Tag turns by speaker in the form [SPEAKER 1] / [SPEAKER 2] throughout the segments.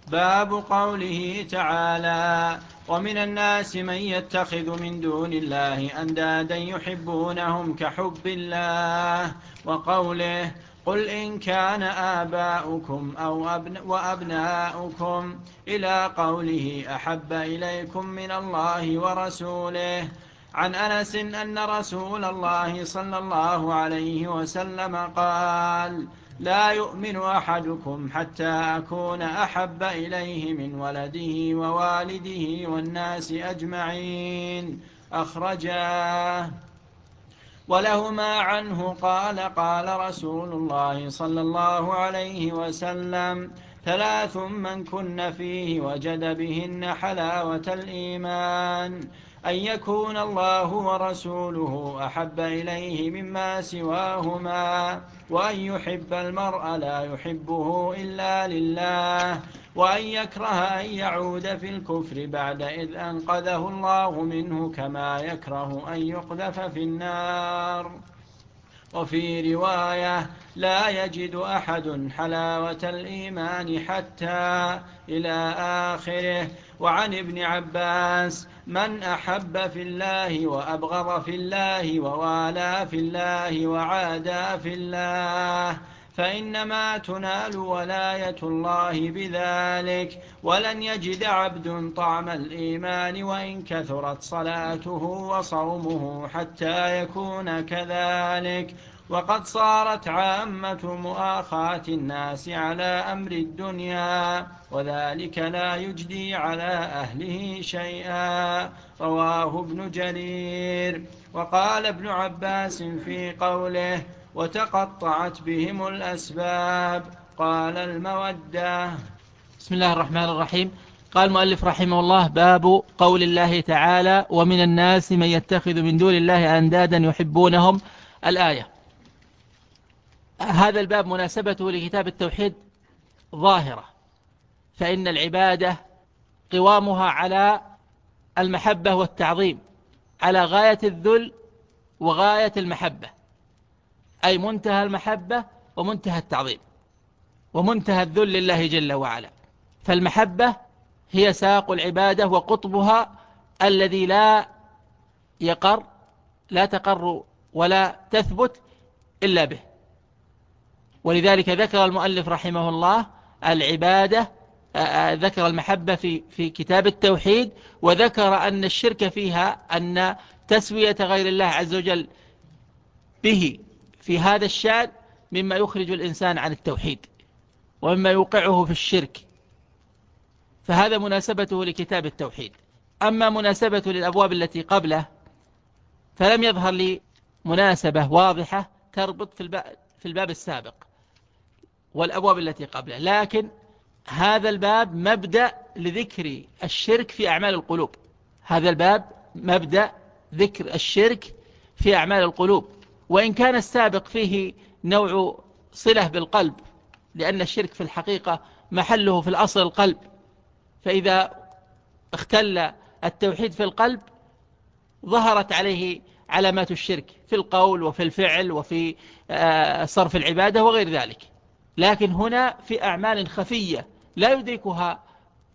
[SPEAKER 1] باب قوله تعالى: ومن الناس من يتخذ من دون الله أندادا يحبونهم كحب الله، وقوله: قل إن كان آباؤكم وأبناؤكم إلى قوله: أحب إليكم من الله ورسوله. عن أنس أن رسول الله صلى الله عليه وسلم قال: لا يؤمن أحدكم حتى أكون أحب إليه من ولده ووالده والناس أجمعين. أخرجاه. ولهما عنه قال: قال رسول الله صلى الله عليه وسلم: ثلاث من كن فيه وجد بهن حلاوة الإيمان: أن يكون الله ورسوله أحب إليه مما سواهما، وأن يحب المرء لا يحبه إلا لله، وأن يكره أن يعود في الكفر بعد إذ أنقذه الله منه، كما يكره أن يقذف في النار. وفي رواية: لا يجد أحد حلاوة الإيمان حتى، إلى آخره. وعن ابن عباس: من أحب في الله وأبغض في الله ووالى في الله وعادى في الله فإنما تنال ولاية الله بذلك. ولن يجد عبد طعم الإيمان وإن كثرت صلاته وصومه حتى يكون كذلك. وقد صارت عامة مؤاخاة الناس على أمر الدنيا، وذلك لا يجدي على أهله شيئا. رواه ابن جرير. وقال ابن عباس في قوله: وتقطعت بهم الأسباب، قال: المودة.
[SPEAKER 2] بسم الله الرحمن الرحيم. قال المؤلف رحمه الله: باب قول الله تعالى: ومن الناس من يتخذ من دون الله أندادا يحبونهم. الآية. هذا الباب مناسبته لكتاب التوحيد ظاهرة، فإن العبادة قوامها على المحبة والتعظيم، على غاية الذل وغاية المحبة، أي منتهى المحبة ومنتهى التعظيم ومنتهى الذل لله جل وعلا. فالمحبة هي ساق العبادة وقطبها الذي لا تقر ولا تثبت إلا به. ولذلك ذكر المؤلف رحمه الله العبادة، ذكر المحبة في كتاب التوحيد، وذكر أن الشرك فيها أن تسوية غير الله عز وجل به في هذا الشأن مما يخرج الإنسان عن التوحيد ومما يوقعه في الشرك، فهذا مناسبته لكتاب التوحيد. أما مناسبته للأبواب التي قبله فلم يظهر لي مناسبة واضحة تربط في الباب السابق والأبواب التي قبله، لكن هذا الباب مبدأ لذكر الشرك في أعمال القلوب. هذا الباب مبدأ ذكر الشرك في أعمال القلوب، وإن كان السابق فيه نوع صلة بالقلب، لأن الشرك في الحقيقة محله في الأصل القلب، فإذا اختل التوحيد في القلب ظهرت عليه علامات الشرك في القول وفي الفعل وفي صرف العبادة وغير ذلك. لكن هنا في أعمال خفية لا يدركها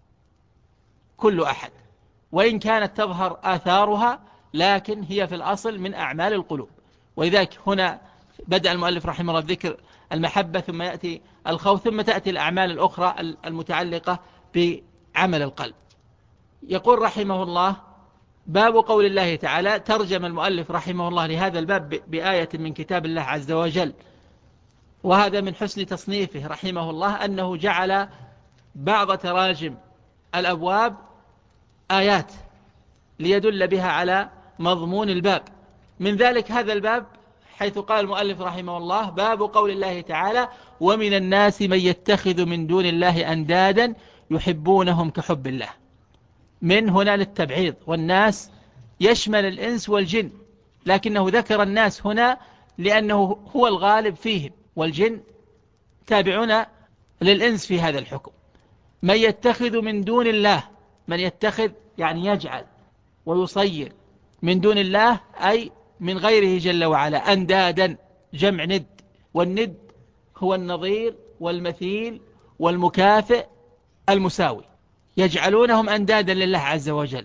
[SPEAKER 2] كل أحد، وإن كانت تظهر آثارها لكن هي في الأصل من أعمال القلوب. ولذلك هنا بدأ المؤلف رحمه الله بذكر المحبة، ثم يأتي الخوف، ثم تأتي الأعمال الأخرى المتعلقة بعمل القلب. يقول رحمه الله: باب قول الله تعالى. ترجم المؤلف رحمه الله لهذا الباب بآية من كتاب الله عز وجل، وهذا من حسن تصنيفه رحمه الله أنه جعل بعض تراجم الأبواب آيات ليدل بها على مضمون الباب. من ذلك هذا الباب حيث قال المؤلف رحمه الله: باب قول الله تعالى: ومن الناس من يتخذ من دون الله أندادا يحبونهم كحب الله. من هنا للتبعيض، والناس يشمل الإنس والجن، لكنه ذكر الناس هنا لأنه هو الغالب فيهم، والجن تابعون للإنس في هذا الحكم. من يتخذ من دون الله، من يتخذ يعني يجعل ويصير من دون الله أي من غيره جل وعلا أندادا، جمع ند، والند هو النظير والمثيل والمكافئ المساوي، يجعلونهم أندادا لله عز وجل،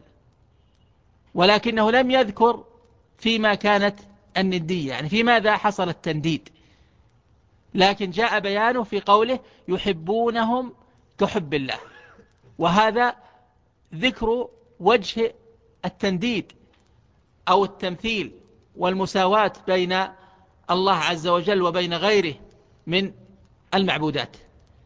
[SPEAKER 2] ولكنه لم يذكر فيما كانت الندية، يعني في ماذا حصل التنديد، لكن جاء بيانه في قوله يحبونهم كحب الله، وهذا ذكر وجه التنديد أو التمثيل والمساواة بين الله عز وجل وبين غيره من المعبودات.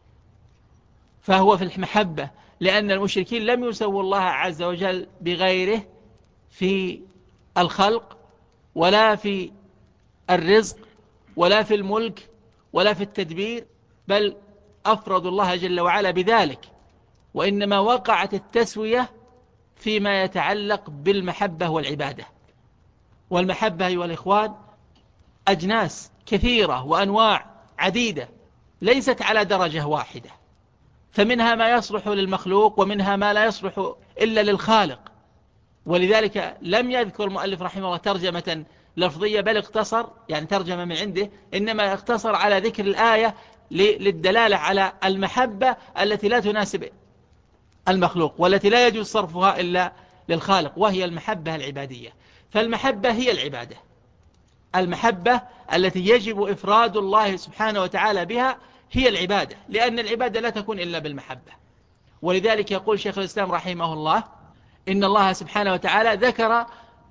[SPEAKER 2] فهو في المحبة، لأن المشركين لم يسووا الله عز وجل بغيره في الخلق ولا في الرزق ولا في الملك ولا في التدبير، بل أفردوا الله جل وعلا بذلك، وإنما وقعت التسوية فيما يتعلق بالمحبة والعبادة. والمحبة أيها الإخوان أجناس كثيرة وأنواع عديدة، ليست على درجة واحدة، فمنها ما يصلح للمخلوق ومنها ما لا يصلح إلا للخالق. ولذلك لم يذكر المؤلف رحمه الله ترجمة لفظية، بل اقتصر، يعني ترجمة من عنده، إنما اقتصر على ذكر الآية للدلالة على المحبة التي لا تناسب المخلوق والتي لا يجوز صرفها إلا للخالق، وهي المحبة العبادية. فالمحبة هي العبادة، المحبة التي يجب إفراد الله سبحانه وتعالى بها هي العبادة، لأن العبادة لا تكون إلا بالمحبة. ولذلك يقول شيخ الإسلام رحمه الله إن الله سبحانه وتعالى ذكر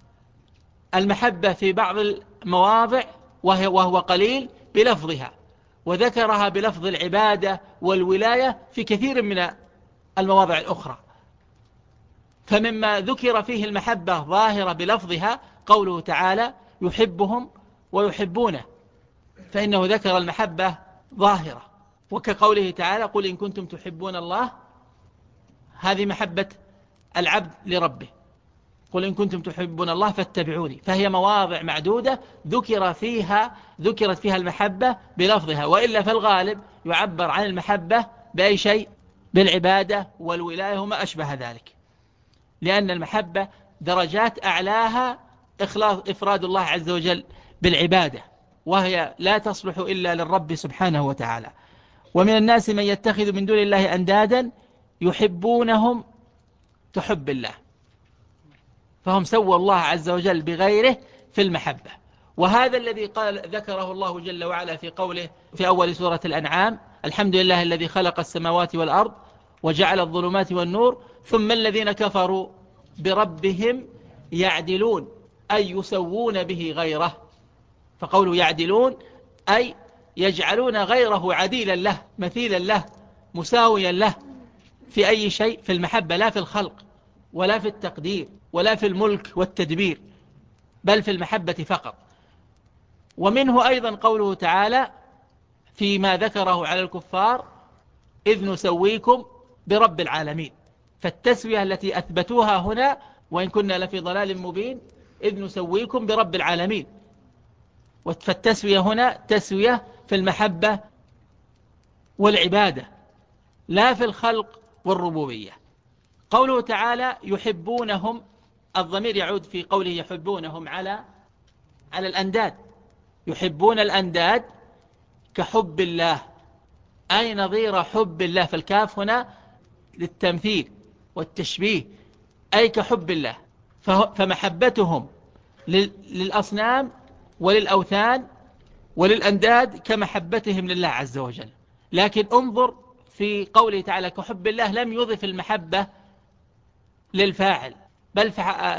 [SPEAKER 2] المحبة في بعض المواضع وهو قليل بلفظها، وذكرها بلفظ العبادة والولاية في كثير من المواضع الأخرى. فمما ذكر فيه المحبة ظاهرة بلفظها قوله تعالى يحبهم ويحبونه، فإنه ذكر المحبة ظاهرة، وكقوله تعالى قل إن كنتم تحبون الله، هذه محبة العبد لربه، قل إن كنتم تحبون الله فاتبعوني. فهي مواضع معدودة ذكرت فيها المحبة بلفظها، وإلا فالغالب يعبر عن المحبة بأي شيء؟ بالعبادة والولاية وما أشبه ذلك، لأن المحبة درجات أعلاها إفراد الله عز وجل بالعبادة، وهي لا تصلح إلا للرب سبحانه وتعالى. ومن الناس من يتخذ من دون الله أندادا يحبونهم كحب الله، فهم سووا الله عز وجل بغيره في المحبة. وهذا الذي ذكره الله جل وعلا في قوله في أول سورة الأنعام الحمد لله الذي خلق السماوات والأرض وجعل الظلمات والنور ثم الذين كفروا بربهم يعدلون، أي يسوون به غيره. فقولوا يعدلون أي يجعلون غيره عديلا له، مثيلا له، مساويا له في أي شيء؟ في المحبة، لا في الخلق ولا في التقدير ولا في الملك والتدبير، بل في المحبة فقط. ومنه أيضا قوله تعالى فيما ذكره على الكفار إذ نسويكم برب العالمين، فالتسوية التي أثبتوها هنا وإن كنا لفي ضلال مبين إذ نسويكم برب العالمين، فالتسوية هنا تسوية في المحبة والعبادة لا في الخلق والربوبية. قوله تعالى يحبونهم، الضمير يعود في قوله يحبونهم على الأنداد، يحبون الأنداد كحب الله، أي نظير حب الله، فالكاف هنا للتمثيل والتشبيه، أي كحب الله. فمحبتهم للأصنام وللأوثان وللأنداد كمحبتهم لله عز وجل. لكن انظر في قوله تعالى كحب الله لم يضف المحبة للفاعل، بل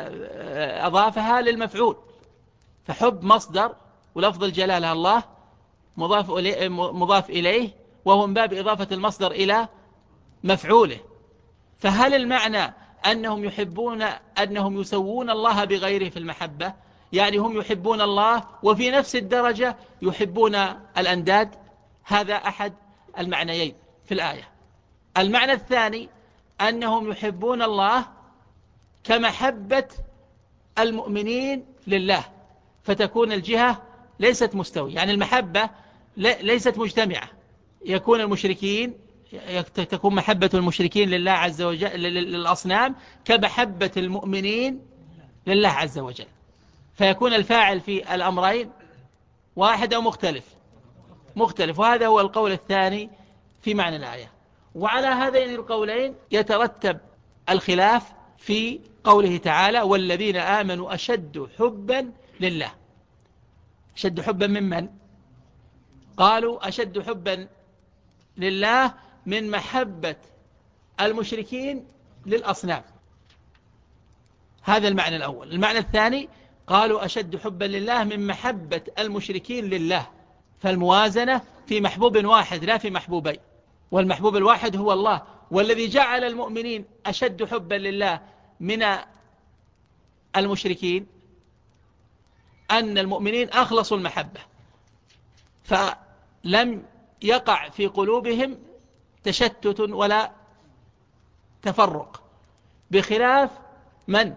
[SPEAKER 2] أضافها للمفعول، فحب مصدر ولفظ الجلالة الله مضاف إليه، وهو من باب إضافة المصدر إلى مفعوله. فهل المعنى أنهم يسوون الله بغيره في المحبة؟ يعني هم يحبون الله وفي نفس الدرجة يحبون الأنداد؟ هذا أحد المعنيين في الآية. المعنى الثاني أنهم يحبون الله كمحبة المؤمنين لله، فتكون الجهة ليست مستوية، يعني المحبة ليست مجتمعة، يكون المشركين تكون محبة المشركين لله عز وجل للأصنام كمحبة المؤمنين لله عز وجل، فيكون الفاعل في الأمرين واحد أو مختلف. وهذا هو القول الثاني في معنى الآية. وعلى هذين القولين يترتب الخلاف في قوله تعالى والذين آمنوا أشد حبا لله. أشد حبا ممن؟ قالوا أشد حبا لله من محبة المشركين للأصنام. هذا المعنى الأول. المعنى الثاني قالوا أشد حبا لله من محبة المشركين لله، فالموازنة في محبوب واحد لا في محبوبين، والمحبوب الواحد هو الله. والذي جعل المؤمنين أشد حبا لله من المشركين أن المؤمنين أخلصوا المحبة، فلم يقع في قلوبهم تشتت ولا تفرق، بخلاف من؟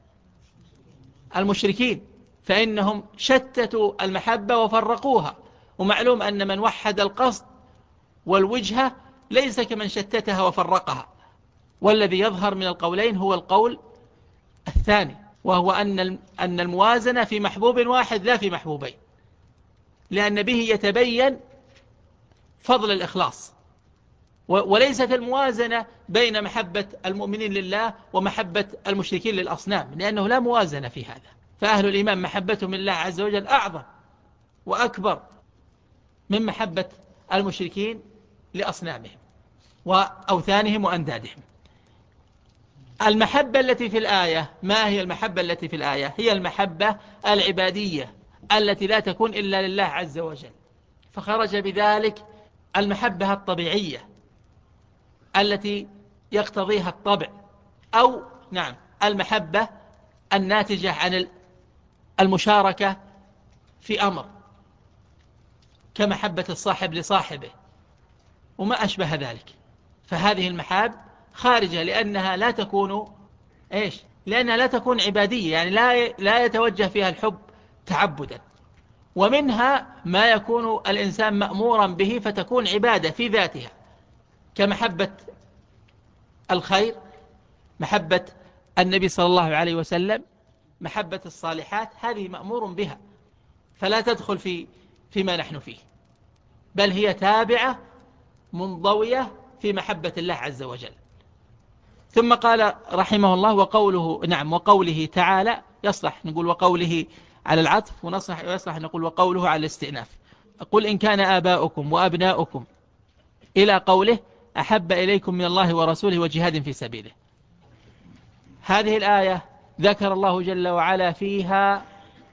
[SPEAKER 2] المشركين، فإنهم شتتوا المحبة وفرقوها. ومعلوم أن من وحد القصد والوجهة ليس كمن شتتها وفرقها. والذي يظهر من القولين هو القول الثاني، وهو أن الموازنة في محبوب واحد لا في محبوبين، لأن به يتبين فضل الإخلاص، وليست الموازنة بين محبة المؤمنين لله ومحبة المشركين للأصنام، لأنه لا موازنة في هذا. فأهل الإيمان محبتهم لله عز وجل أعظم وأكبر من محبة المشركين لأصنامهم وأوثانهم وأندادهم. المحبة التي في الآية، ما هي المحبة التي في الآية؟ هي المحبة العبادية التي لا تكون إلا لله عز وجل، فخرج بذلك المحبة الطبيعية التي يقتضيها الطبع، أو نعم المحبة الناتجة عن المشاركة في أمر، كمحبة الصاحب لصاحبه وما أشبه ذلك. فهذه المحاب خارجة، لأنها لا تكون لأنها لا تكون عبادية، يعني لا يتوجه فيها الحب تعبدا. ومنها ما يكون الإنسان مأمورا به فتكون عبادة في ذاتها، كمحبة الخير، محبة النبي صلى الله عليه وسلم، محبة الصالحات، هذه مأمور بها، فلا تدخل فيما نحن فيه، بل هي تابعة منضوية في محبة الله عز وجل. ثم قال رحمه الله وقوله تعالى، يصلح نقول وقوله على العطف، ويصلح نقول وقوله على الاستئناف. قل إن كان آباؤكم وأبناؤكم إلى قوله أحب إليكم من الله ورسوله وجهاد في سبيله. هذه الآية ذكر الله جل وعلا فيها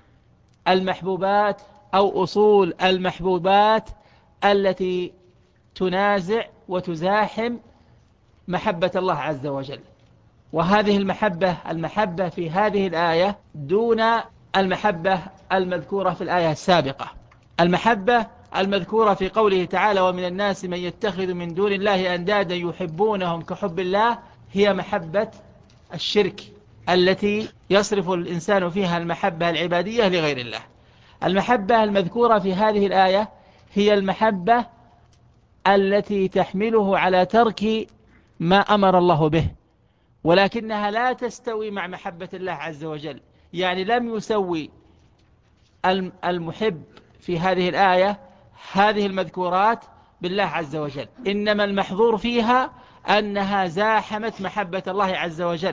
[SPEAKER 2] المحبوبات أو أصول المحبوبات التي تنازع وتزاحم محبة الله عز وجل. وهذه المحبة في هذه الآية دون المحبة المذكورة في الآية السابقة. المحبة المذكورة في قوله تعالى ومن الناس من يتخذ من دون الله أندادا يحبونهم كحب الله، هي محبة الشرك التي يصرف الإنسان فيها المحبة العبادية لغير الله. المحبة المذكورة في هذه الآية هي المحبة التي تحمله على ترك ما أمر الله به، ولكنها لا تستوي مع محبة الله عز وجل. يعني لم يسوي المحب في هذه الآية هذه المذكورات بالله عز وجل، إنما المحظور فيها أنها زاحمت محبة الله عز وجل،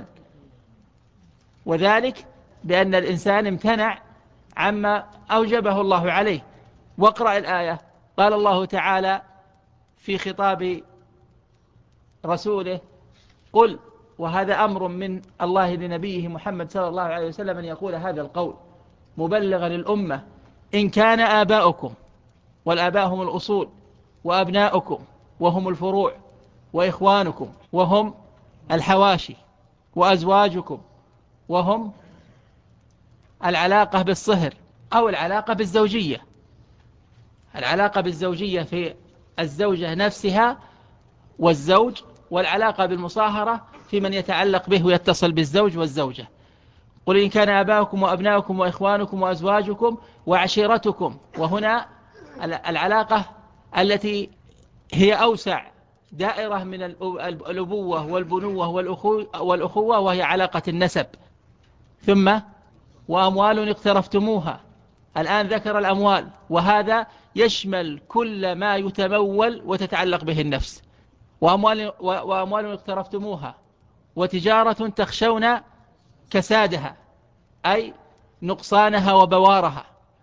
[SPEAKER 2] وذلك بأن الإنسان امتنع عما أوجبه الله عليه. واقرأ الآية، قال الله تعالى في خطاب رسوله قل، وهذا أمر من الله لنبيه محمد صلى الله عليه وسلم أن يقول هذا القول مبلغا للأمة: إن كان آباؤكم، والآباء هم الأصول، وأبناؤكم وهم الفروع، وإخوانكم وهم الحواشي، وأزواجكم وهم العلاقة بالصهر أو العلاقة بالزوجية. العلاقة بالزوجية في الزوجة نفسها والزوج، والعلاقة بالمصاهرة في من يتعلق به ويتصل بالزوج والزوجة. قل إن كان آباؤكم وأبناؤكم وإخوانكم وأزواجكم وعشيرتكم، وهنا العلاقة التي هي أوسع دائرة من الأبوة والبنوة والأخوة، وهي علاقة النسب. ثم وأموال اقترفتموها، الآن ذكر الأموال، وهذا يشمل كل ما يتمول وتتعلق به النفس، وأموال اقترفتموها وتجارة تخشون كسادها أي نقصانها وبوارها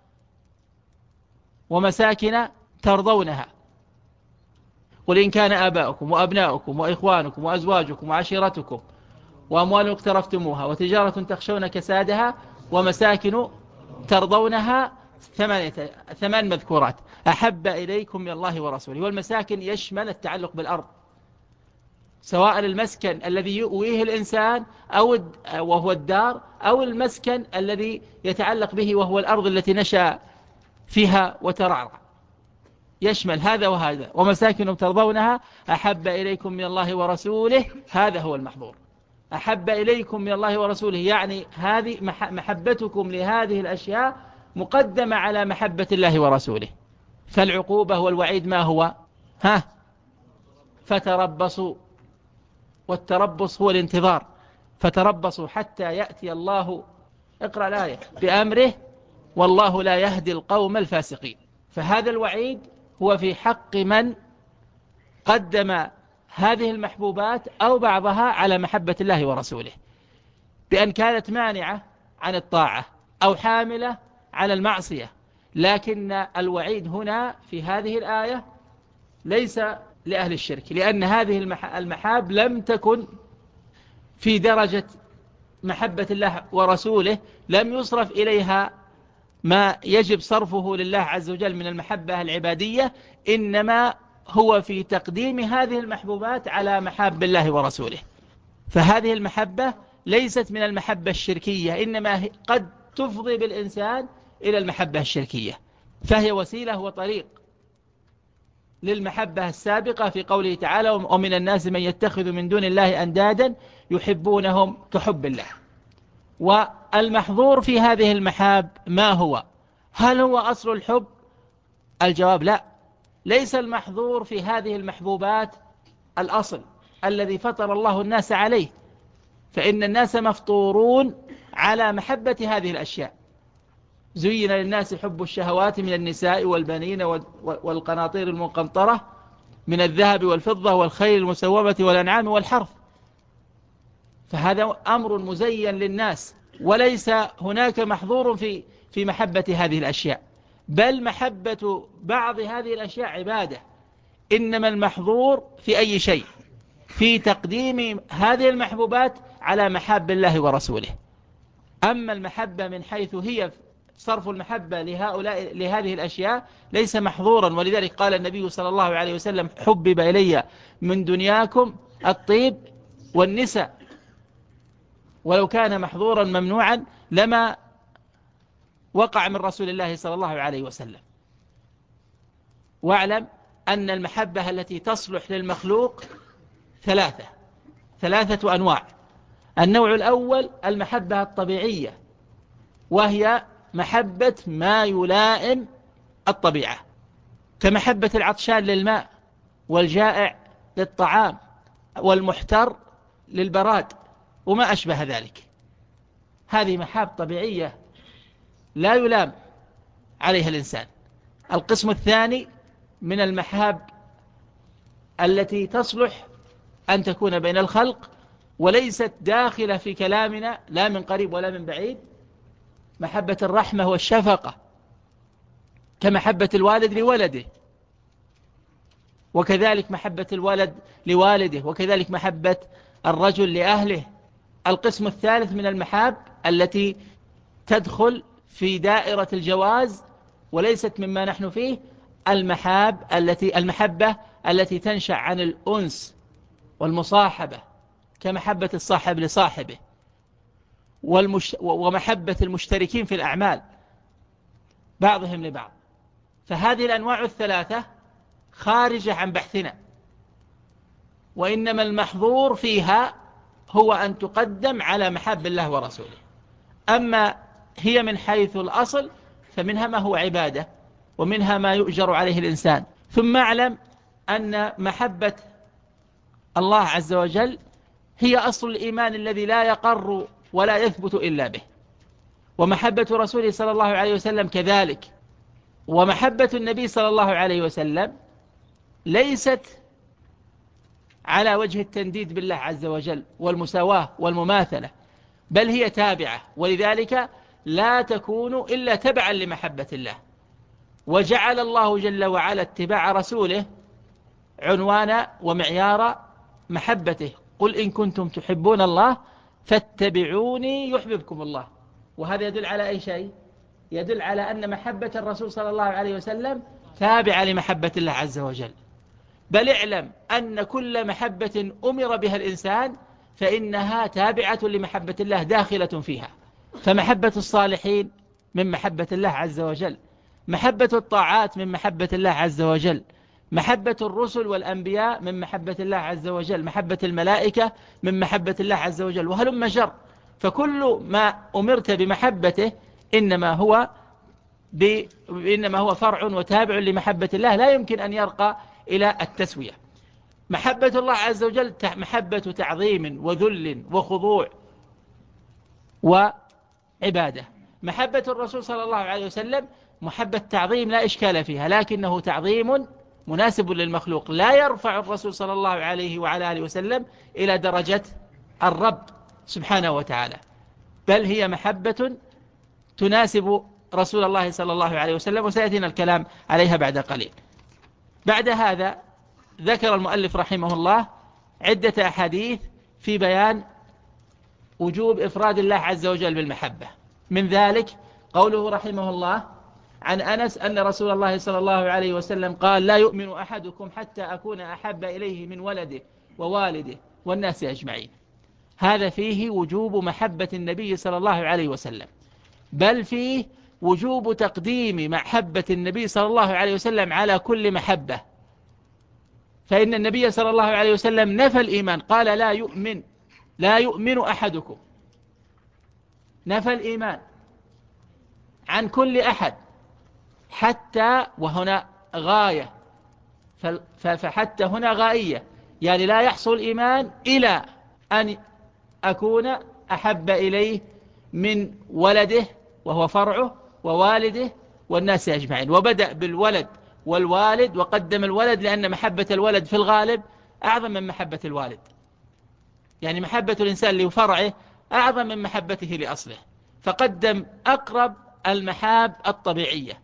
[SPEAKER 2] ومساكن ترضونها. قل إن كان آباؤكم وأبناؤكم وإخوانكم وأزواجكم وعشيرتكم وأموال اقترفتموها وتجارة تخشون كسادها ومساكن ترضونها، 8 مذكورات، أحب إليكم من الله ورسوله. والمساكن يشمل التعلق بالأرض، سواء المسكن الذي يؤويه الإنسان وهو الدار، أو المسكن الذي يتعلق به وهو الأرض التي نشأ فيها وترعرع، يشمل هذا وهذا. ومساكن ترضونها أحب إليكم من الله ورسوله، هذا هو المحظور. أحب إليكم من الله ورسوله يعني هذه محبتكم لهذه الأشياء مقدمة على محبة الله ورسوله. فالعقوبة والوعيد ما هو؟ فتربصوا، والتربص هو الانتظار، فتربصوا حتى يأتي الله، اقرأ الآية، بأمره والله لا يهدي القوم الفاسقين. فهذا الوعيد هو في حق من قدم هذه المحبوبات أو بعضها على محبة الله ورسوله، بأن كانت مانعة عن الطاعة أو حاملة على المعصية. لكن الوعيد هنا في هذه الآية ليس لأهل الشرك، لأن هذه المحاب لم تكن في درجة محبة الله ورسوله، لم يصرف إليها ما يجب صرفه لله عز وجل من المحبة العبادية، إنما هو في تقديم هذه المحبوبات على محاب الله ورسوله. فهذه المحبة ليست من المحبة الشركية، إنما قد تفضي بالإنسان إلى المحبة الشركية، فهي وسيلة وطريق للمحبة السابقة في قوله تعالى: ومن الناس من يتخذ من دون الله أندادا يحبونهم كحب الله. والمحظور في هذه المحاب ما هو؟ هل هو أصل الحب؟ الجواب لا، ليس المحظور في هذه المحبوبات الأصل الذي فطر الله الناس عليه، فإن الناس مفطورون على محبة هذه الأشياء. زين للناس حب الشهوات من النساء والبنين والقناطير المقنطرة من الذهب والفضة والخيل المسومة والأنعام والحرث. فهذا أمر مزين للناس، وليس هناك محظور في محبة هذه الأشياء، بل محبة بعض هذه الأشياء عبادة. إنما المحظور في أي شيء؟ في تقديم هذه المحبوبات على محاب الله ورسوله. أما المحبة من حيث هي صرف المحبة لهذه الأشياء ليس محظورا. ولذلك قال النبي صلى الله عليه وسلم: حبب إلي من دنياكم الطيب والنساء. ولو كان محظورا ممنوعا لما وقع من رسول الله صلى الله عليه وسلم. واعلم أن المحبة التي تصلح للمخلوق ثلاثة أنواع. النوع الأول المحبة الطبيعية، وهي محبة ما يلائم الطبيعة، كمحبة العطشان للماء والجائع للطعام والمحتر للبراد وما أشبه ذلك. هذه محاب طبيعية لا يلام عليها الإنسان. القسم الثاني من المحاب التي تصلح أن تكون بين الخلق وليست داخلة في كلامنا لا من قريب ولا من بعيد، محبة الرحمة والشفقة، كمحبة الوالد لولده، وكذلك محبة الولد لوالده، وكذلك محبة الرجل لأهله. القسم الثالث من المحاب التي تدخل في دائرة الجواز وليست مما نحن فيه، المحبة التي تنشأ عن الأنس والمصاحبة، كمحبة الصاحب لصاحبه، ومحبة المشتركين في الأعمال بعضهم لبعض. فهذه الأنواع الثلاثة خارجة عن بحثنا، وإنما المحظور فيها هو أن تقدم على محب الله ورسوله. أما هي من حيث الأصل فمنها ما هو عبادة، ومنها ما يؤجر عليه الإنسان. ثم اعلم أن محبة الله عز وجل هي أصل الإيمان الذي لا يقر ولا يثبت إلا به، ومحبة رسوله صلى الله عليه وسلم كذلك. ومحبة النبي صلى الله عليه وسلم ليست على وجه التنديد بالله عز وجل والمساواة والمماثلة، بل هي تابعة، ولذلك لا تكون إلا تبعا لمحبة الله. وجعل الله جل وعلا اتباع رسوله عنوان ومعيار محبته. قل إن كنتم تحبون الله فاتبعوني يحببكم الله. وهذا يدل على أي شيء؟ يدل على أن محبة الرسول صلى الله عليه وسلم تابعة لمحبة الله عز وجل. بل اعلم أن كل محبة أمر بها الإنسان فإنها تابعة لمحبة الله داخلة فيها. فمحبة الصالحين من محبة الله عز وجل، محبة الطاعات من محبة الله عز وجل، محبة الرسل والأنبياء من محبة الله عز وجل، محبة الملائكة من محبة الله عز وجل، وهلم جر. فكل ما أمرت بمحبته إنما هو فرع وتابع لمحبة الله، لا يمكن أن يرقى إلى التسوية. محبة الله عز وجل محبة تعظيم وذل وخضوع وعبادة. محبة الرسول صلى الله عليه وسلم محبة تعظيم لا إشكال فيها، لكنه تعظيم مناسب للمخلوق، لا يرفع الرسول صلى الله عليه وعلى آله وسلم إلى درجة الرب سبحانه وتعالى، بل هي محبة تناسب رسول الله صلى الله عليه وسلم، وسيأتينا الكلام عليها بعد قليل. بعد هذا ذكر المؤلف رحمه الله عدة أحاديث في بيان وجوب إفراد الله عز وجل بالمحبة. من ذلك قوله رحمه الله عن أنس أن رسول الله صلى الله عليه وسلم قال: لا يؤمن أحدكم حتى أكون أحب إليه من ولده ووالده والناس أجمعين. هذا فيه وجوب محبة النبي صلى الله عليه وسلم، بل فيه وجوب تقديم محبة النبي صلى الله عليه وسلم على كل محبة. فإن النبي صلى الله عليه وسلم نفى الإيمان، قال: لا يؤمن أحدكم، نفى الإيمان عن كل أحد، حتى، وهنا غاية، فحتى هنا غائية، يعني لا يحصل الإيمان إلى أن أكون أحب إليه من ولده وهو فرعه ووالده والناس أجمعين. وبدأ بالولد والوالد وقدم الولد لأن محبة الولد في الغالب أعظم من محبة الوالد، يعني محبة الإنسان لفرعه أعظم من محبته لأصله، فقدم أقرب المحاب الطبيعية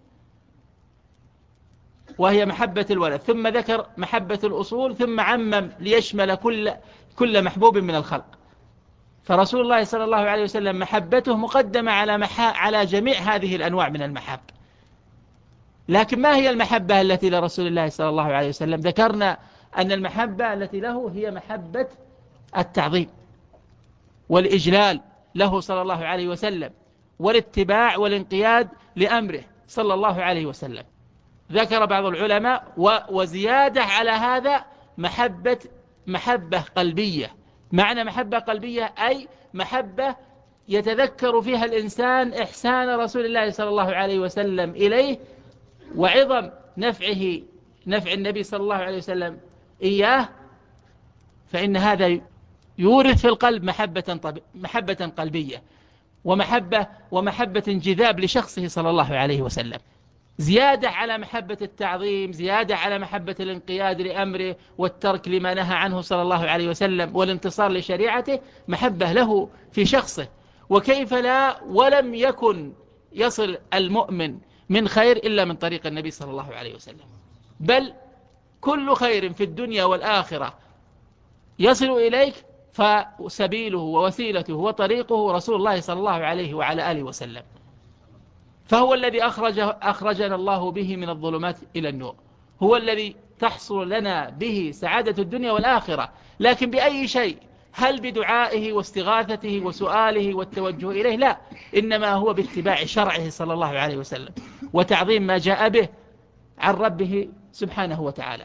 [SPEAKER 2] وهي محبة الولد، ثم ذكر محبة الأصول، ثم عمم ليشمل كل محبوب من الخلق. فرسول الله صلى الله عليه وسلم محبته مقدمة على جميع هذه الأنواع من المحاب. لكن ما هي المحبة التي لرسول الله صلى الله عليه وسلم؟ ذكرنا أن المحبة التي له هي محبة التعظيم والإجلال له صلى الله عليه وسلم، والاتباع والانقياد لأمره صلى الله عليه وسلم. ذكر بعض العلماء وزيادة على هذا محبة قلبية. معنى محبة قلبية أي محبة يتذكر فيها الإنسان إحسان رسول الله صلى الله عليه وسلم إليه وعظم نفع النبي صلى الله عليه وسلم إياه، فإن هذا يورث في القلب محبة قلبية ومحبة انجذاب لشخصه صلى الله عليه وسلم، زيادة على محبة التعظيم، زيادة على محبة الانقياد لأمره والترك لما نهى عنه صلى الله عليه وسلم والانتصار لشريعته، محبة له في شخصه. وكيف لا، ولم يكن يصل المؤمن من خير إلا من طريق النبي صلى الله عليه وسلم، بل كل خير في الدنيا والآخرة يصل إليك فسبيله ووسيلته وطريقه رسول الله صلى الله عليه وعلى آله وسلم. فهو الذي أخرجنا الله به من الظلمات إلى النور، هو الذي تحصل لنا به سعادة الدنيا والآخرة. لكن بأي شيء؟ هل بدعائه واستغاثته وسؤاله والتوجه إليه؟ لا، إنما هو باتباع شرعه صلى الله عليه وسلم وتعظيم ما جاء به عن ربه سبحانه وتعالى.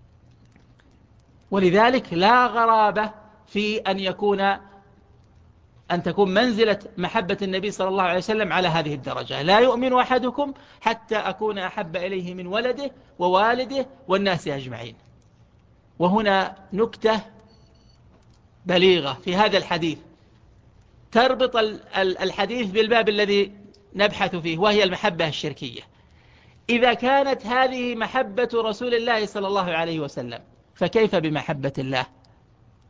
[SPEAKER 2] ولذلك لا غرابة في أن تكون منزلة محبة النبي صلى الله عليه وسلم على هذه الدرجة: لا يؤمن أحدكم حتى أكون أحب إليه من ولده ووالده والناس أجمعين. وهنا نكتة بليغة في هذا الحديث تربط الحديث بالباب الذي نبحث فيه، وهي المحبة الشركية. إذا كانت هذه محبة رسول الله صلى الله عليه وسلم، فكيف بمحبة الله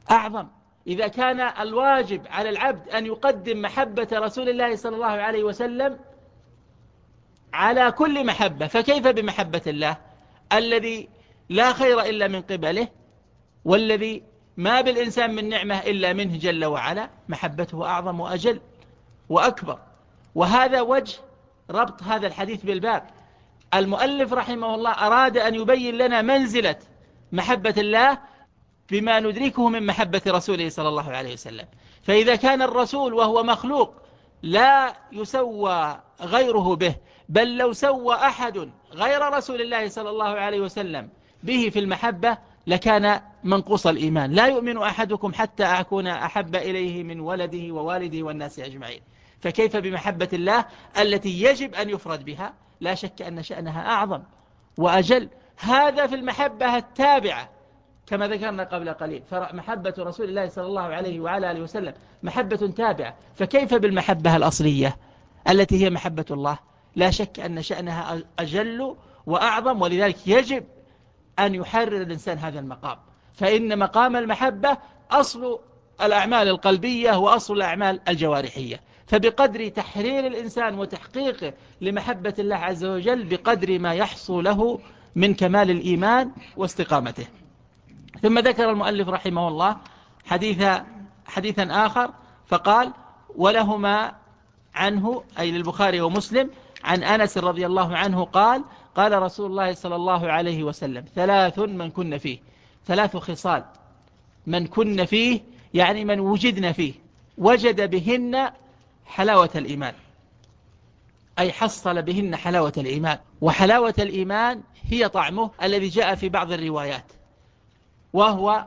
[SPEAKER 2] أعظم. إذا كان الواجب على العبد أن يقدم محبة رسول الله صلى الله عليه وسلم على كل محبة، فكيف بمحبة الله الذي لا خير إلا من قبله، والذي ما بالإنسان من نعمة إلا منه جل وعلا؟ محبته أعظم وأجل وأكبر. وهذا وجه ربط هذا الحديث بالباب. المؤلف رحمه الله أراد أن يبين لنا منزلة محبة الله بما ندركه من محبة رسوله صلى الله عليه وسلم. فإذا كان الرسول وهو مخلوق لا يسوى غيره به، بل لو سوى أحد غير رسول الله صلى الله عليه وسلم به في المحبة لكان منقوص الإيمان. لا يؤمن أحدكم حتى أكون أحب إليه من ولده ووالده والناس أجمعين. فكيف بمحبة الله التي يجب أن يفرد بها؟ لا شك أن شأنها أعظم وأجل. هذا في المحبة التابعة كما ذكرنا قبل قليل، فمحبة رسول الله صلى الله عليه وعلى آله وسلم محبة تابعة. فكيف بالمحبة الأصلية التي هي محبة الله؟ لا شك أن شأنها أجل وأعظم، ولذلك يجب أن يحرر الإنسان هذا المقام. فإن مقام المحبة أصل الأعمال القلبية وأصل الأعمال الجوارحية. فبقدر تحرير الإنسان وتحقيقه لمحبة الله عز وجل بقدر ما يحصل له من كمال الإيمان واستقامته. ثم ذكر المؤلف رحمه الله حديثا آخر فقال: ولهما عنه أي للبخاري ومسلم عن أنس رضي الله عنه قال: قال رسول الله صلى الله عليه وسلم: ثلاث من كن فيه، ثلاث خصال من كن فيه يعني من وجدن فيه وجد بهن حلاوة الإيمان، أي حصل بهن حلاوة الإيمان. وحلاوة الإيمان هي طعمه الذي جاء في بعض الروايات، وهو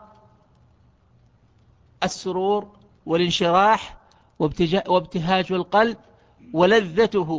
[SPEAKER 2] السرور والانشراح وابتهاج القلب ولذته.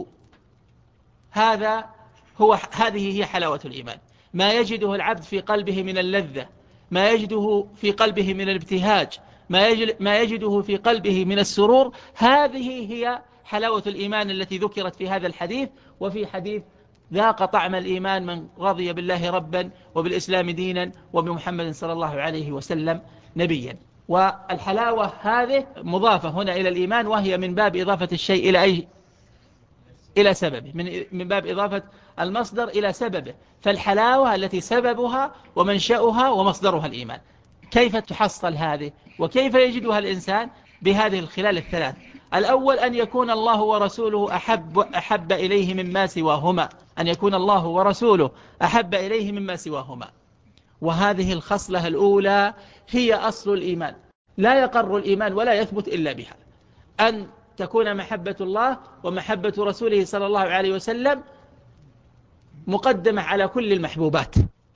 [SPEAKER 2] هذه هي حلاوة الإيمان، ما يجده العبد في قلبه من اللذة، ما يجده في قلبه من الابتهاج، ما يجده في قلبه من السرور. هذه هي حلاوة الإيمان التي ذكرت في هذا الحديث. وفي حديث: ذاق طعم الإيمان من رضي بالله ربا وبالإسلام دينا وبمحمد صلى الله عليه وسلم نبيا. والحلاوة هذه مضافة هنا إلى الإيمان، وهي من باب إضافة الشيء إلى سببه، من باب إضافة المصدر إلى سببه. فالحلاوة التي سببها ومنشأها ومصدرها الإيمان. كيف تحصل هذه وكيف يجدها الإنسان؟ بهذه الخلال الثلاث. الأول أن يكون الله ورسوله أحب إليه مما سواهما، أن يكون الله ورسوله أحب إليه مما سواهما. وهذه الخصلة الأولى هي أصل الإيمان، لا يقر الإيمان ولا يثبت إلا بها. أن تكون محبة الله ومحبة رسوله صلى الله عليه وسلم مقدمة على كل المحبوبات،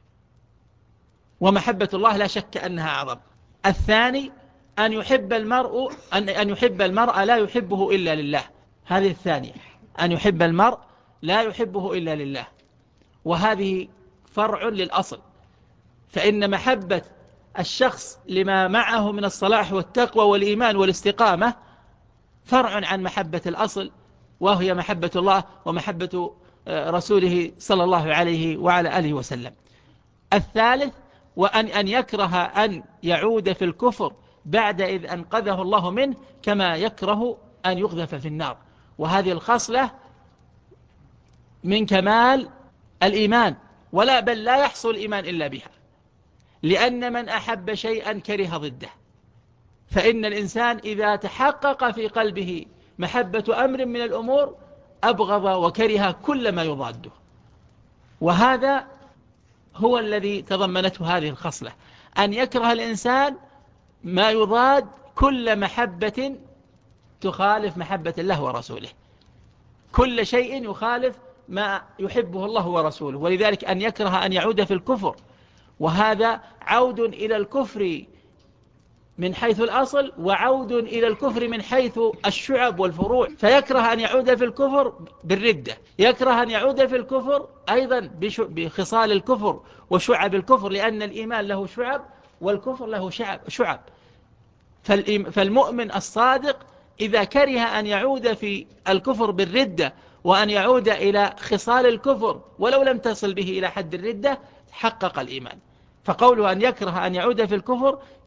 [SPEAKER 2] ومحبة الله لا شك أنها أعظم. الثاني أن يحب المرء لا يحبه إلا لله. هذه الثانية، أن يحب المرء لا يحبه إلا لله. وهذه فرع للأصل، فإن محبة الشخص لما معه من الصلاح والتقوى والإيمان والاستقامة فرع عن محبة الأصل، وهي محبة الله ومحبة رسوله صلى الله عليه وعلى آله وسلم. الثالث وأن يكره أن يعود في الكفر بعد إذ أنقذه الله منه، كما يكره أن يقذف في النار. وهذه الخصلة من كمال الإيمان، بل لا يحصل الإيمان إلا بها، لأن من أحب شيئا كره ضده. فإن الإنسان إذا تحقق في قلبه محبة أمر من الأمور أبغض وكره كل ما يضاده. وهذا هو الذي تضمنته هذه الخصلة، أن يكره الإنسان ما يضاد كل محبة تخالف محبة الله ورسوله، كل شيء يخالف ما يحبه الله ورسوله. ولذلك أن يكره أن يعود في الكفر، وهذا عود إلى الكفر من حيث الأصل، وعود إلى الكفر من حيث الشعب والفروع. فيكره أن يعود في الكفر بالردة، يكره أن يعود في الكفر أيضا بخصال الكفر وشعب الكفر، لأن الإيمان له شعب والكفر له شعب. فالمؤمن الصادق إذا كره أن يعود في الكفر بالردة وأن يعود إلى خصال الكفر ولو لم تصل به إلى حد الردة حقق الإيمان. فقوله أن يكره أن يعود في الكفر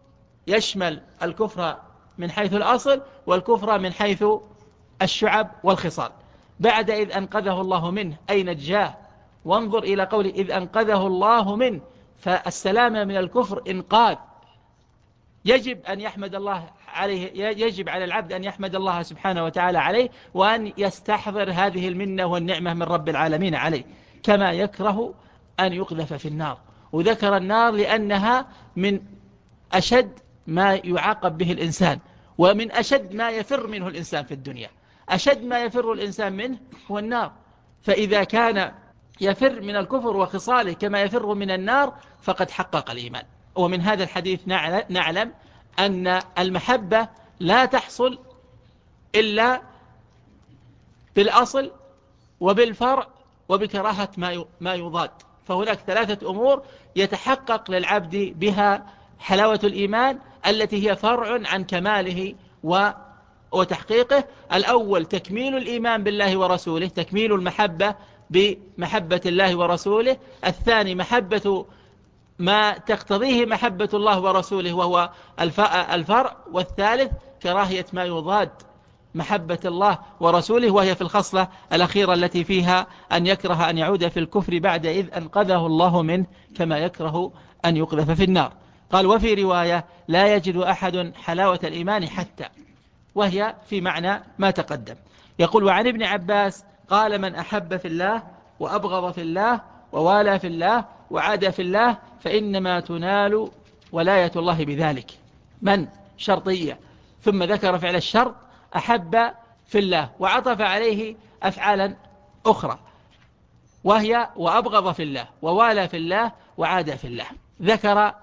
[SPEAKER 2] يشمل الكفر من حيث الأصل والكفر من حيث الشعب والخصال. بعد إذ أنقذه الله منه أي نجاه. وانظر إلى قوله إذ أنقذه الله منه، فالسلامة من الكفر إنقاذ. يجب أن يحمد الله عليه، يجب على العبد أن يحمد الله سبحانه وتعالى عليه، وأن يستحضر هذه المنة والنعمة من رب العالمين عليه، كما يكره أن يقذف في النار. وذكر النار لأنها من أشد ما يعاقب به الإنسان، ومن أشد ما يفر منه الإنسان في الدنيا. أشد ما يفر الإنسان منه هو النار. فإذا كان يفر من الكفر وخصاله كما يفر من النار فقد حقق الإيمان. ومن هذا الحديث نعلم أن المحبة لا تحصل إلا بالأصل وبالفرع وبكراهة ما يضاد. فهناك 3 أمور يتحقق للعبد بها حلاوة الإيمان التي هي فرع عن كماله وتحقيقه. الأول تكميل الإيمان بالله ورسوله، تكميل المحبة بمحبة الله ورسوله. الثاني محبة ما تقتضيه محبة الله ورسوله وهو الفرع. والثالث كراهية ما يضاد محبة الله ورسوله، وهي في الخصلة الأخيرة التي فيها أن يكره أن يعود في الكفر بعد إذ أنقذه الله منه، كما يكره أن يقذف في النار. قال وفي رواية لا يجد أحد حلاوة الإيمان حتى، وهي في معنى ما تقدم. يقول وعن ابن عباس قال من أحب في الله وأبغض في الله ووالى في الله وعاد في الله فإنما تنال ولاية الله بذلك. من شرطية، ثم ذكر فعل الشرط أحب في الله، وعطف عليه أفعالا أخرى وهي وأبغض في الله ووالى في الله وعاد في الله. ذكر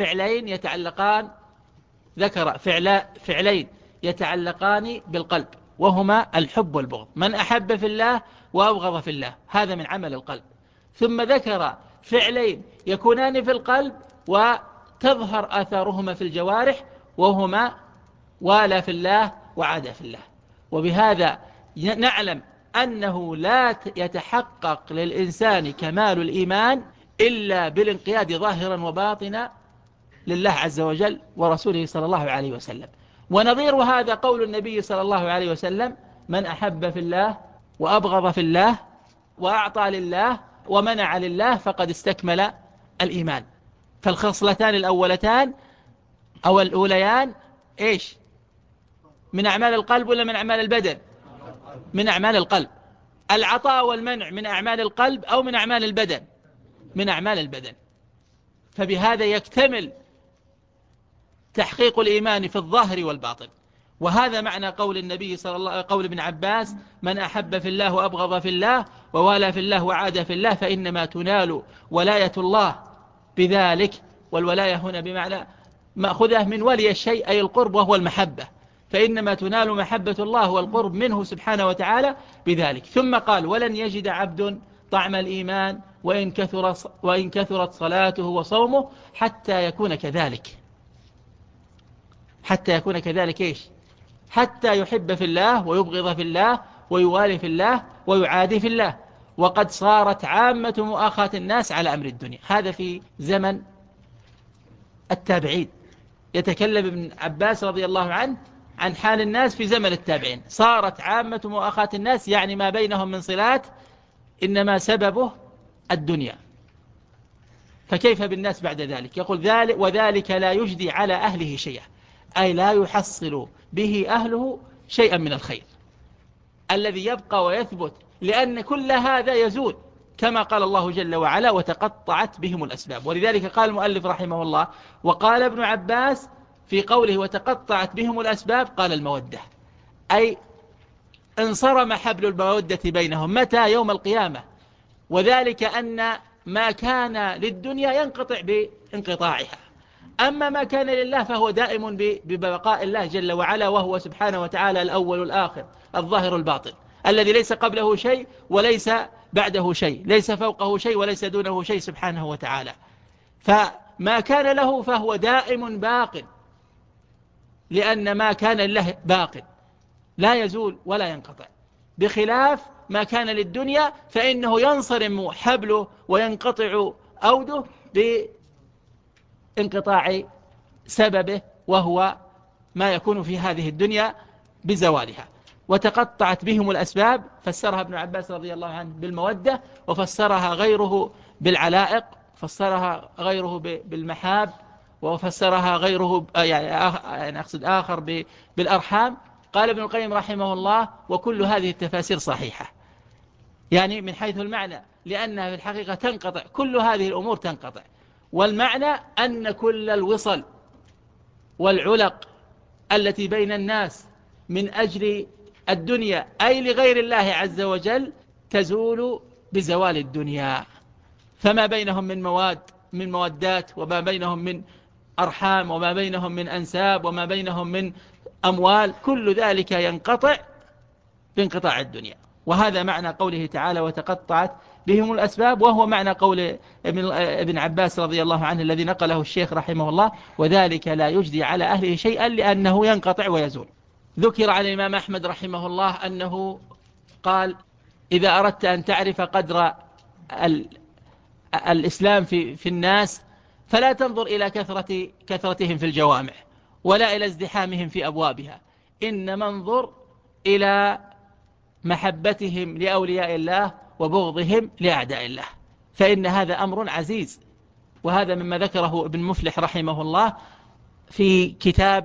[SPEAKER 2] فعلين يتعلقان بالقلب، وهما الحب والبغض. من أحب في الله وأبغض في الله، هذا من عمل القلب. ثم ذكر فعلين يكونان في القلب وتظهر آثارهما في الجوارح، وهما والى في الله وعاد في الله. وبهذا نعلم أنه لا يتحقق للإنسان كمال الإيمان إلا بالانقياد ظاهرا وباطنا لله عز وجل ورسوله صلى الله عليه وسلم. ونظير هذا قول النبي صلى الله عليه وسلم من أحب في الله وأبغض في الله وأعطى لله ومنع لله فقد استكمل الإيمان. فالخصلتان الأولتان أو الأوليان إيش؟ من أعمال القلب ولا من أعمال البدن؟ من أعمال القلب. العطاء والمنع من أعمال القلب أو من أعمال البدن؟ من أعمال البدن. فبهذا يكتمل تحقيق الإيمان في الظاهر والباطن. وهذا معنى قول النبي قول ابن عباس من أحب في الله وأبغض في الله ووالى في الله وعاد في الله فإنما تنال ولاية الله بذلك. والولاية هنا بمعنى مأخذه من ولي الشيء أي القرب وهو المحبة، فإنما تنال محبة الله والقرب منه سبحانه وتعالى بذلك. ثم قال ولن يجد عبد طعم الإيمان وإن كثرت صلاته وصومه حتى يكون كذلك. حتى يكون كذلك إيش؟ حتى يحب في الله ويبغض في الله ويوالي في الله ويعادي في الله. وقد صارت عامة مؤاخاة الناس على أمر الدنيا. هذا في زمن التابعين. يتكلم ابن عباس رضي الله عنه عن حال الناس في زمن التابعين. صارت عامة مؤاخاة الناس يعني ما بينهم من صلات إنما سببه الدنيا. فكيف بالناس بعد ذلك؟ يقول وذلك لا يجدي على أهله شيئا، أي لا يحصل به أهله شيئا من الخير الذي يبقى ويثبت، لأن كل هذا يزول كما قال الله جل وعلا وتقطعت بهم الأسباب. ولذلك قال المؤلف رحمه الله وقال ابن عباس في قوله وتقطعت بهم الأسباب قال المودة، أي انصرم حبل المودة بينهم. متى؟ يوم القيامة. وذلك أن ما كان للدنيا ينقطع بانقطاعها، أما ما كان لله فهو دائم ببقاء الله جل وعلا، وهو سبحانه وتعالى الأول والآخر الظاهر الباطن الذي ليس قبله شيء وليس بعده شيء، ليس فوقه شيء وليس دونه شيء سبحانه وتعالى. فما كان له فهو دائم باق، لأن ما كان لله باق لا يزول ولا ينقطع، بخلاف ما كان للدنيا فإنه ينصرم حبله وينقطع أوده بانقطاع سببه وهو ما يكون في هذه الدنيا بزوالها. وتقطعت بهم الأسباب، فسرها ابن عباس رضي الله عنه بالمودة، وفسرها غيره بالعلائق، فسرها غيره بالمحاب، وفسرها غيره يعني أقصد آخر بالأرحام. قال ابن القيم رحمه الله: وكل هذه التفاسير صحيحة، يعني من حيث المعنى، لأنها في الحقيقة تنقطع، كل هذه الأمور تنقطع. والمعنى أن كل الوصل والعلق التي بين الناس من أجل الدنيا أي لغير الله عز وجل تزول بزوال الدنيا. فما بينهم من مودات، وما بينهم من أرحام، وما بينهم من أنساب، وما بينهم من أموال، كل ذلك ينقطع بانقطاع الدنيا. وهذا معنى قوله تعالى: وتقطعت بهم الأسباب، وهو معنى قول ابن عباس رضي الله عنه الذي نقله الشيخ رحمه الله: وذلك لا يجدي على أهله شيئا لأنه ينقطع ويزول. ذكر عن الإمام أحمد رحمه الله أنه قال: إذا أردت أن تعرف قدر الإسلام في الناس فلا تنظر إلى كثرتهم في الجوامع، ولا إلى ازدحامهم في أبوابها، إنما انظر إلى محبتهم لأولياء الله وبغضهم لأعداء الله، فإن هذا أمر عزيز. وهذا مما ذكره ابن مفلح رحمه الله في كتاب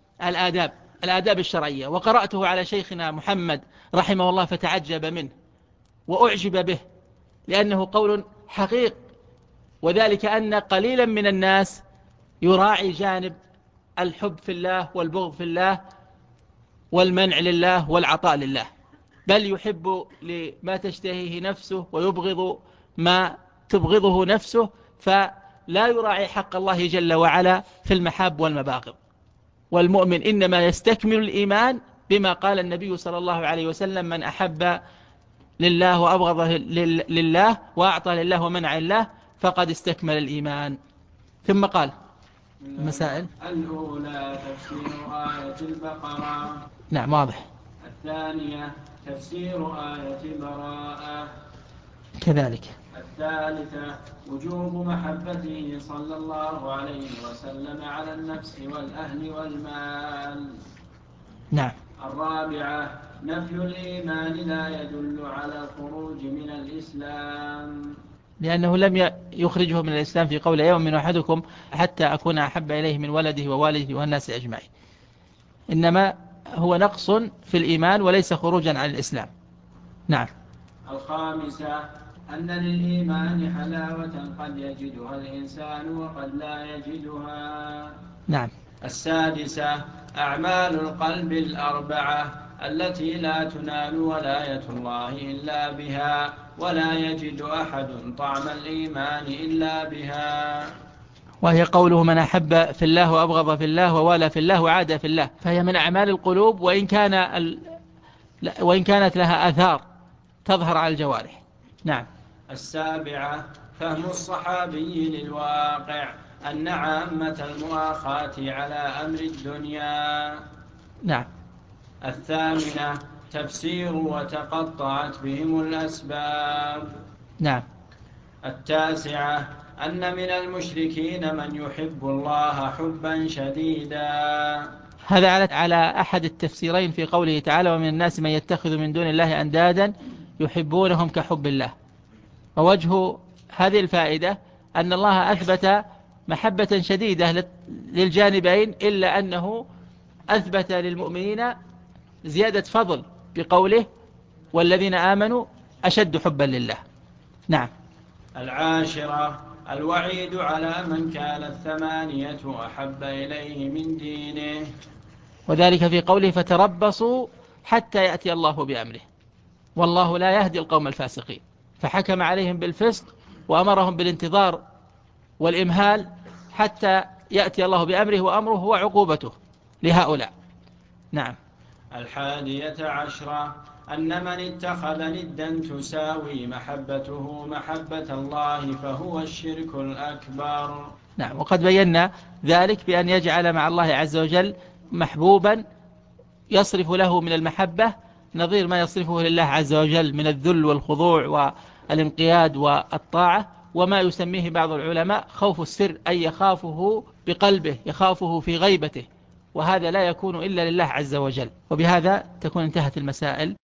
[SPEAKER 2] الآداب الشرعية، وقرأته على شيخنا محمد رحمه الله فتعجب منه وأعجب به، لأنه قول حقيق. وذلك أن قليلا من الناس يراعي جانب الحب في الله والبغض في الله والمنع لله والعطاء لله، بل يحب لما تشتهيه نفسه ويبغض ما تبغضه نفسه، فلا يراعي حق الله جل وعلا في المحاب والمباغض. والمؤمن إنما يستكمل الإيمان بما قال النبي صلى الله عليه وسلم: من أحب لله وأبغض لله وأعطى لله ومنع لله فقد استكمل الإيمان. ثم قال: المسائل
[SPEAKER 1] الأولى تفسير آية البقرة.
[SPEAKER 2] نعم، واضح.
[SPEAKER 1] الثانية تفسير آية براءة.
[SPEAKER 2] كذلك.
[SPEAKER 1] الثالثة وجوب محبته صلى الله عليه وسلم على النفس والأهل والمال.
[SPEAKER 2] نعم.
[SPEAKER 1] الرابعة نفي الإيمان لا يدل على الخروج من الإسلام،
[SPEAKER 2] لأنه لم يخرجه من الإسلام في قول: يؤمن أحدكم حتى أكون أحب إليه من ولده ووالده والناس أجمعين، إنما هو نقص في الإيمان وليس خروجا عن الإسلام. نعم.
[SPEAKER 1] الخامسة أن للإيمان حلاوة قد يجدها الإنسان وقد لا يجدها.
[SPEAKER 2] نعم.
[SPEAKER 1] السادسة أعمال القلب الأربعة التي لا تنال ولاية الله إلا بها، ولا يجد أحد طعم الإيمان إلا بها.
[SPEAKER 2] وهي قوله: من أحب في الله وأبغض في الله ووالى في الله وعاد في الله، فهي من أعمال القلوب، وإن كانت لها آثار تظهر على الجوارح. نعم.
[SPEAKER 1] السابعة فهم الصحابي للواقع أن عامة المؤاخاة على أمر الدنيا.
[SPEAKER 2] نعم.
[SPEAKER 1] الثامنة تفسير وتقطعت بهم الأسباب.
[SPEAKER 2] نعم.
[SPEAKER 1] التاسعة أن من المشركين من يحب الله حبا شديدا.
[SPEAKER 2] هذا على أحد التفسيرين في قوله تعالى: ومن الناس من يتخذ من دون الله أندادا يحبونهم كحب الله. ووجه هذه الفائدة أن الله أثبت محبة شديدة للجانبين، إلا أنه أثبت للمؤمنين زيادة فضل بقوله: والذين آمنوا أشد حبا لله. نعم.
[SPEAKER 1] العاشرة الوعيد على من كان الثمانية أحب إليه من دينه،
[SPEAKER 2] وذلك في قوله: فتربصوا حتى يأتي الله بأمره والله لا يهدي القوم الفاسقين، فحكم عليهم بالفسق وأمرهم بالانتظار والإمهال حتى يأتي الله بأمره، وأمره هو عقوبته لهؤلاء. نعم.
[SPEAKER 1] 11 أن من اتخذ ندا تساوي محبته محبة الله فهو الشرك الأكبر.
[SPEAKER 2] نعم. وقد بينا ذلك بأن يجعل مع الله عز وجل محبوبا يصرف له من المحبة نظير ما يصرفه لله عز وجل من الذل والخضوع والانقياد والطاعة، وما يسميه بعض العلماء خوف السر، أي يخافه بقلبه، يخافه في غيبته، وهذا لا يكون إلا لله عز وجل. وبهذا تكون انتهت المسائل.